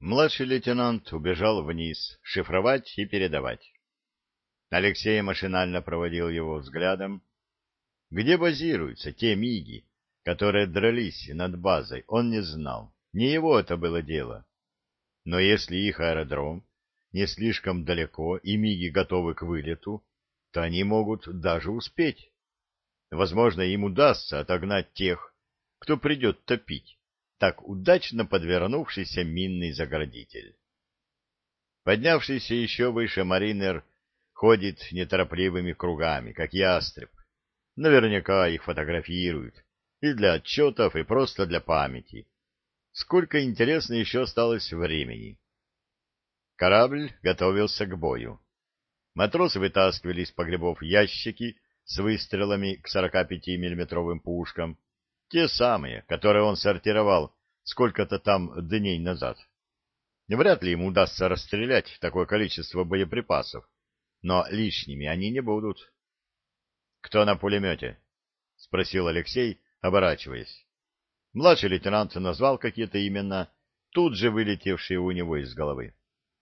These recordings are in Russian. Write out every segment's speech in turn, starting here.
Младший лейтенант убежал вниз, шифровать и передавать. Алексей машинально проводил его взглядом. Где базируются те МиГи, которые дрались над базой, он не знал. Не его это было дело. Но если их аэродром не слишком далеко и МиГи готовы к вылету, то они могут даже успеть. Возможно, им удастся отогнать тех, кто придет топить так удачно подвернувшийся минный заградитель. Поднявшийся еще выше маринер ходит неторопливыми кругами, как ястреб. Наверняка их фотографируют и для отчетов, и просто для памяти. Сколько, интересно, еще осталось времени. Корабль готовился к бою. Матросы вытаскивали из погребов ящики с выстрелами к 45-миллиметровым пушкам, те самые, которые он сортировал сколько-то там дней назад. Вряд ли ему удастся расстрелять такое количество боеприпасов, но лишними они не будут. — Кто на пулемете? — спросил Алексей, оборачиваясь. Младший лейтенант назвал какие-то имена, тут же вылетевшие у него из головы.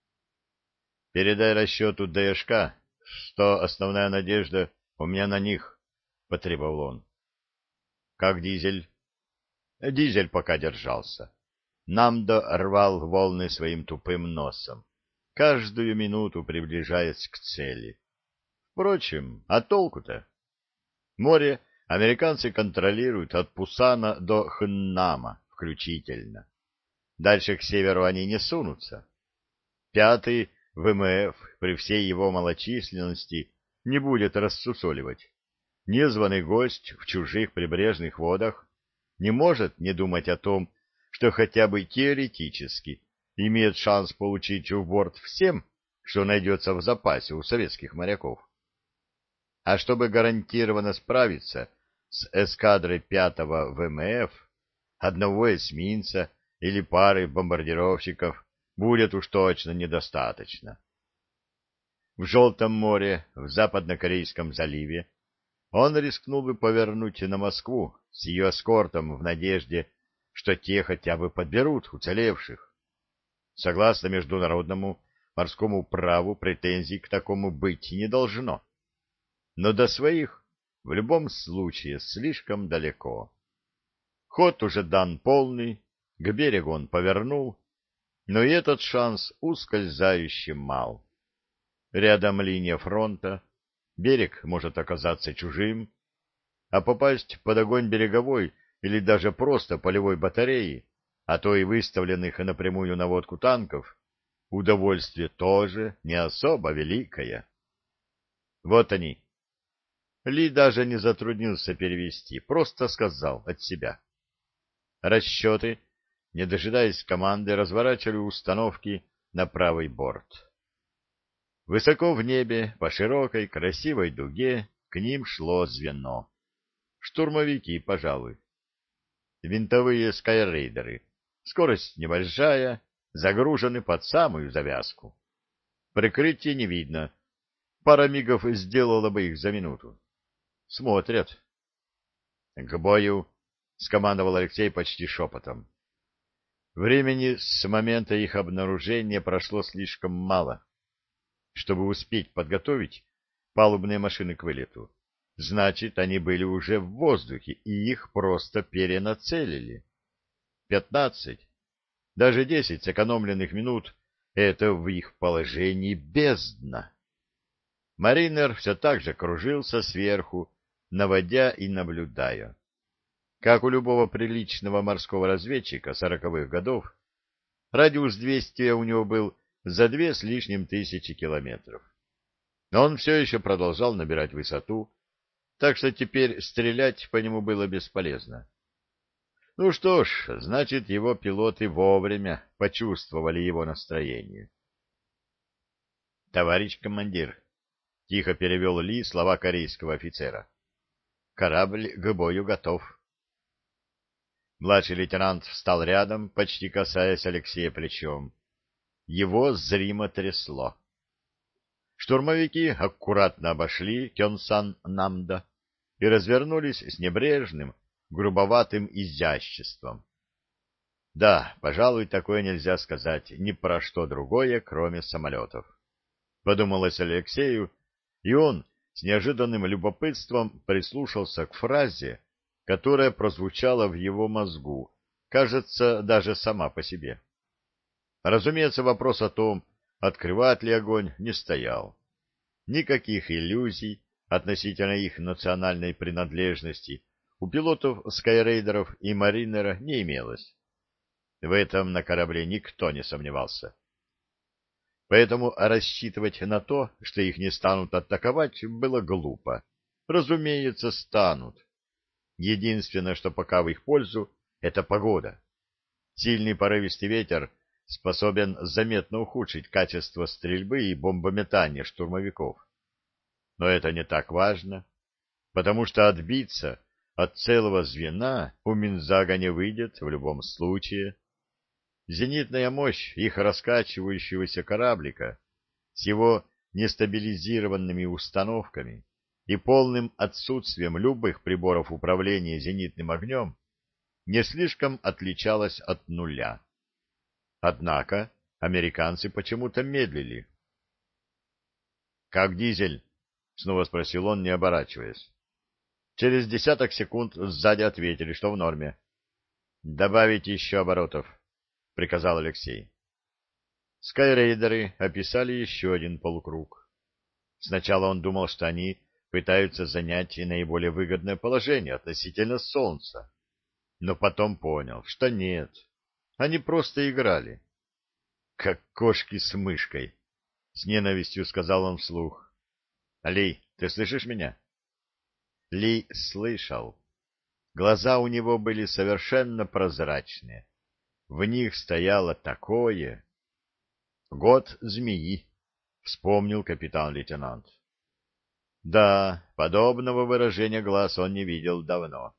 — Передай расчету ДШК, что основная надежда у меня на них, — потребовал он. — Как дизель? Дизель пока держался. Намдо рвал волны своим тупым носом, каждую минуту приближаясь к цели. Впрочем, а толку-то? Море американцы контролируют от Пусана до Хннама включительно. Дальше к северу они не сунутся. Пятый ВМФ при всей его малочисленности не будет рассусоливать. Незваный гость в чужих прибрежных водах не может не думать о том, что хотя бы теоретически имеет шанс получить в борт всем, что найдется в запасе у советских моряков. А чтобы гарантированно справиться с эскадрой 5-го ВМФ, одного эсминца или пары бомбардировщиков будет уж точно недостаточно. В Желтом море, в Западно-Корейском заливе, он рискнул бы повернуть на Москву с ее эскортом в надежде, что те хотя бы подберут уцелевших. Согласно международному морскому праву, претензий к такому быть не должно. Но до своих в любом случае слишком далеко. Ход уже дан полный, к берегу он повернул, но и этот шанс ускользающе мал. Рядом линия фронта, берег может оказаться чужим, а попасть под огонь береговой или даже просто полевой батареи, а то и выставленных напрямую наводку танков, удовольствие тоже не особо великое. Вот они. Ли даже не затруднился перевести, просто сказал от себя. Расчеты, не дожидаясь команды, разворачивали установки на правый борт. Высоко в небе, по широкой, красивой дуге, к ним шло звено. Штурмовики, пожалуй. Винтовые скайрейдеры. Скорость небольшая, загружены под самую завязку. Прикрытия не видно. Пара мигов сделала бы их за минуту. Смотрят. — К бою! — скомандовал Алексей почти шепотом. Времени с момента их обнаружения прошло слишком мало, чтобы успеть подготовить палубные машины к вылету. Значит, они были уже в воздухе, и их просто перенацелили. 15, даже 10 сэкономленных минут — это в их положении бездна. Маринер все так же кружился сверху, наводя и наблюдая. Как у любого приличного морского разведчика 40-х годов, радиус действия у него был за 2 с лишним тысячи километров. Но он все еще продолжал набирать высоту, так что теперь стрелять по нему было бесполезно. Ну что ж, значит, его пилоты вовремя почувствовали его настроение. — Товарищ командир, — тихо перевел Ли слова корейского офицера, — корабль к бою готов. Младший лейтенант встал рядом, почти касаясь Алексея плечом. Его зримо трясло. Штурмовики аккуратно обошли Кёнсан-Намдо и развернулись с небрежным, грубоватым изяществом. Да, пожалуй, такое нельзя сказать ни про что другое, кроме самолетов. Подумалось Алексею, и он с неожиданным любопытством прислушался к фразе, которая прозвучала в его мозгу, кажется, даже сама по себе. Разумеется, вопрос о том, открывать ли огонь, не стоял. Никаких иллюзий относительно их национальной принадлежности у пилотов скайрейдеров и маринера не имелось. В этом на корабле никто не сомневался. Поэтому рассчитывать на то, что их не станут атаковать, было глупо. Разумеется, станут. Единственное, что пока в их пользу, это погода. Сильный порывистый ветер способен заметно ухудшить качество стрельбы и бомбометания штурмовиков. Но это не так важно, потому что отбиться от целого звена у Минзага не выйдет в любом случае. Зенитная мощь их раскачивающегося кораблика с его нестабилизированными установками и полным отсутствием любых приборов управления зенитным огнем не слишком отличалась от нуля. Однако американцы почему-то медлили. «Как дизель?» — снова спросил он, не оборачиваясь. Через десяток секунд сзади ответили, что в норме. «Добавить еще оборотов», — приказал Алексей. Скайрейдеры описали еще один полукруг. Сначала он думал, что они пытаются занять наиболее выгодное положение относительно Солнца, но потом понял, что нет, они просто играли. «Как кошки с мышкой», — с ненавистью сказал он вслух. «Ли, ты слышишь меня?» Ли слышал. Глаза у него были совершенно прозрачные. В них стояло такое... «Год змеи», — вспомнил капитан-лейтенант. Да, подобного выражения глаз он не видел давно.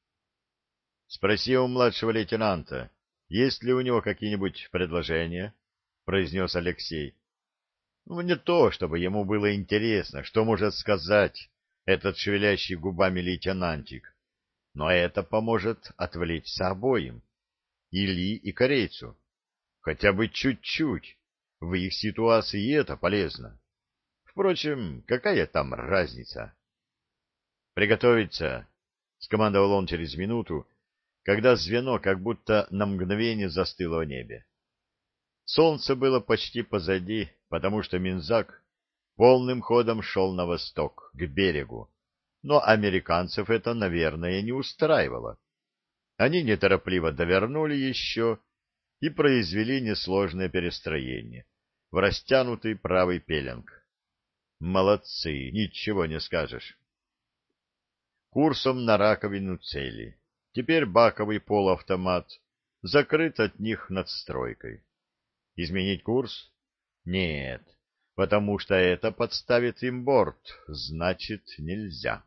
«Спроси у младшего лейтенанта, есть ли у него какие-нибудь предложения?» — произнес Алексей. Ну, не то, чтобы ему было интересно, что может сказать этот шевелящий губами лейтенантик, но это поможет отвлечься обоим, и Ли, и корейцу. Хотя бы чуть-чуть. В их ситуации и это полезно. Впрочем, какая там разница? «Приготовиться!» — скомандовал он через минуту, когда звено как будто на мгновение застыло в небе. Солнце было почти позади, потому что Минзаг полным ходом шел на восток, к берегу. Но американцев это, наверное, не устраивало. Они неторопливо довернули еще и произвели несложное перестроение в растянутый правый пеленг. Молодцы, ничего не скажешь. Курсом на раковину цели. Теперь баковый полуавтомат закрыт от них надстройкой. Изменить курс? Нет, потому что это подставит им борт, значит, нельзя.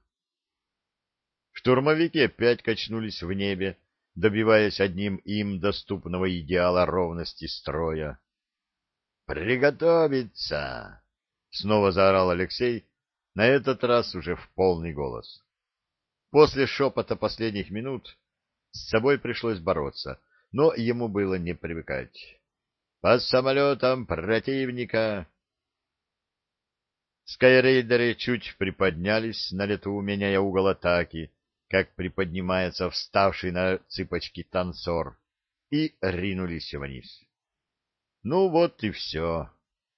Штурмовики опять качнулись в небе, добиваясь одним им доступного идеала ровности строя. «Приготовиться!» — снова заорал Алексей, на этот раз уже в полный голос. После шепота последних минут с собой пришлось бороться, но ему было не привыкать. «По самолетам противника!» Скайрейдеры чуть приподнялись на лету, меняя угол атаки, как приподнимается вставший на цыпочки танцор, и ринулись вниз. Ну вот и все.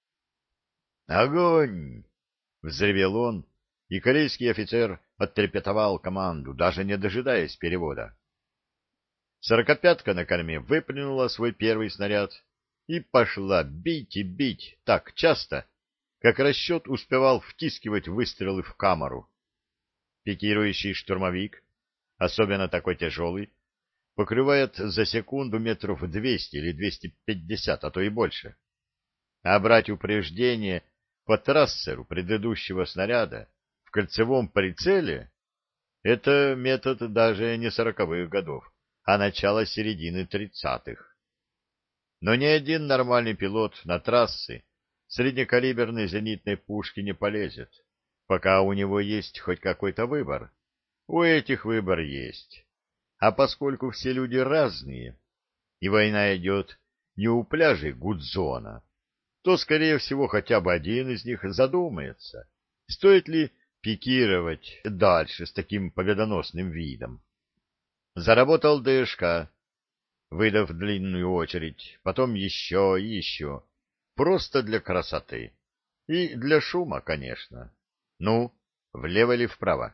«Огонь!» — взревел он, и корейский офицер отрепетовал команду, даже не дожидаясь перевода. Сорокопятка на корме выплюнула свой первый снаряд и пошла бить и бить так часто, как расчет успевал втискивать выстрелы в камеру. Пикирующий штурмовик, особенно такой тяжелый, покрывает за секунду метров 200 или 250, а то и больше. А брать упреждение по трассеру предыдущего снаряда в кольцевом прицеле — это метод даже не 40-х годов, а начала середины 30-х. Но ни один нормальный пилот на трассы среднекалиберной зенитной пушки не полезет, пока у него есть хоть какой-то выбор. У этих выбор есть. А поскольку все люди разные, и война идет не у пляжей Гудзона, то, скорее всего, хотя бы один из них задумается, стоит ли пикировать дальше с таким победоносным видом. Заработал ДШК, выдав длинную очередь, потом еще и еще, просто для красоты. И для шума, конечно. Ну, влево или вправо?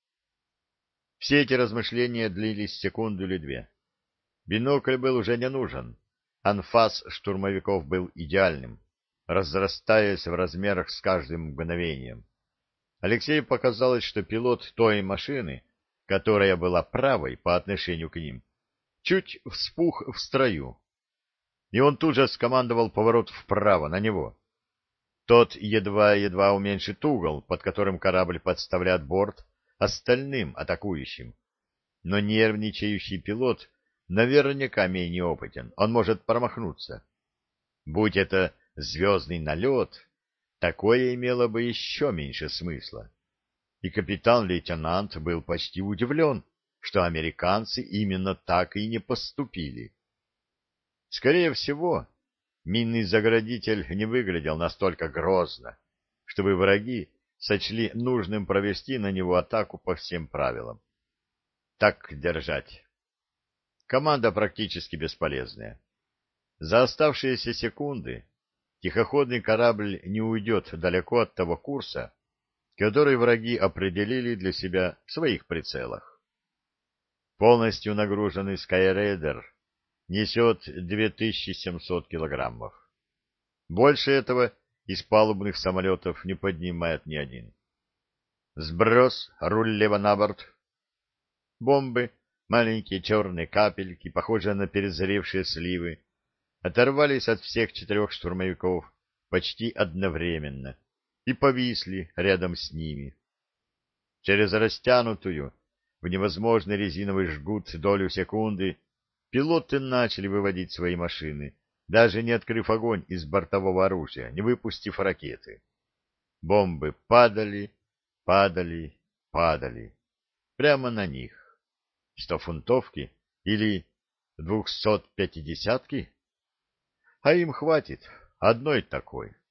Все эти размышления длились секунду или две. Бинокль был уже не нужен. Анфас штурмовиков был идеальным, разрастаясь в размерах с каждым мгновением. Алексею показалось, что пилот той машины, которая была правой по отношению к ним, чуть вспух в строю, и он тут же скомандовал поворот вправо на него. Тот едва-едва уменьшит угол, под которым корабль подставляет борт остальным атакующим. Но нервничающий пилот наверняка менее опытен, он может промахнуться. Будь это звездный налет, такое имело бы еще меньше смысла. И капитан-лейтенант был почти удивлен, что американцы именно так и не поступили. Скорее всего, минный заградитель не выглядел настолько грозно, чтобы враги сочли нужным провести на него атаку по всем правилам. Так держать. Команда практически бесполезная. За оставшиеся секунды тихоходный корабль не уйдет далеко от того курса, который враги определили для себя в своих прицелах. Полностью нагруженный Skyraider несет 2700 килограммов. Больше этого из палубных самолетов не поднимает ни один. Сброс, руль лево на борт. Бомбы, маленькие черные капельки, похожие на перезревшие сливы, оторвались от всех 4 штурмовиков почти одновременно и повисли рядом с ними. Через растянутую в невозможный резиновый жгут долю секунды пилоты начали выводить свои машины, даже не открыв огонь из бортового оружия, не выпустив ракеты. Бомбы падали, падали, падали. Прямо на них. 100-фунтовки или 250-ки? А им хватит одной такой.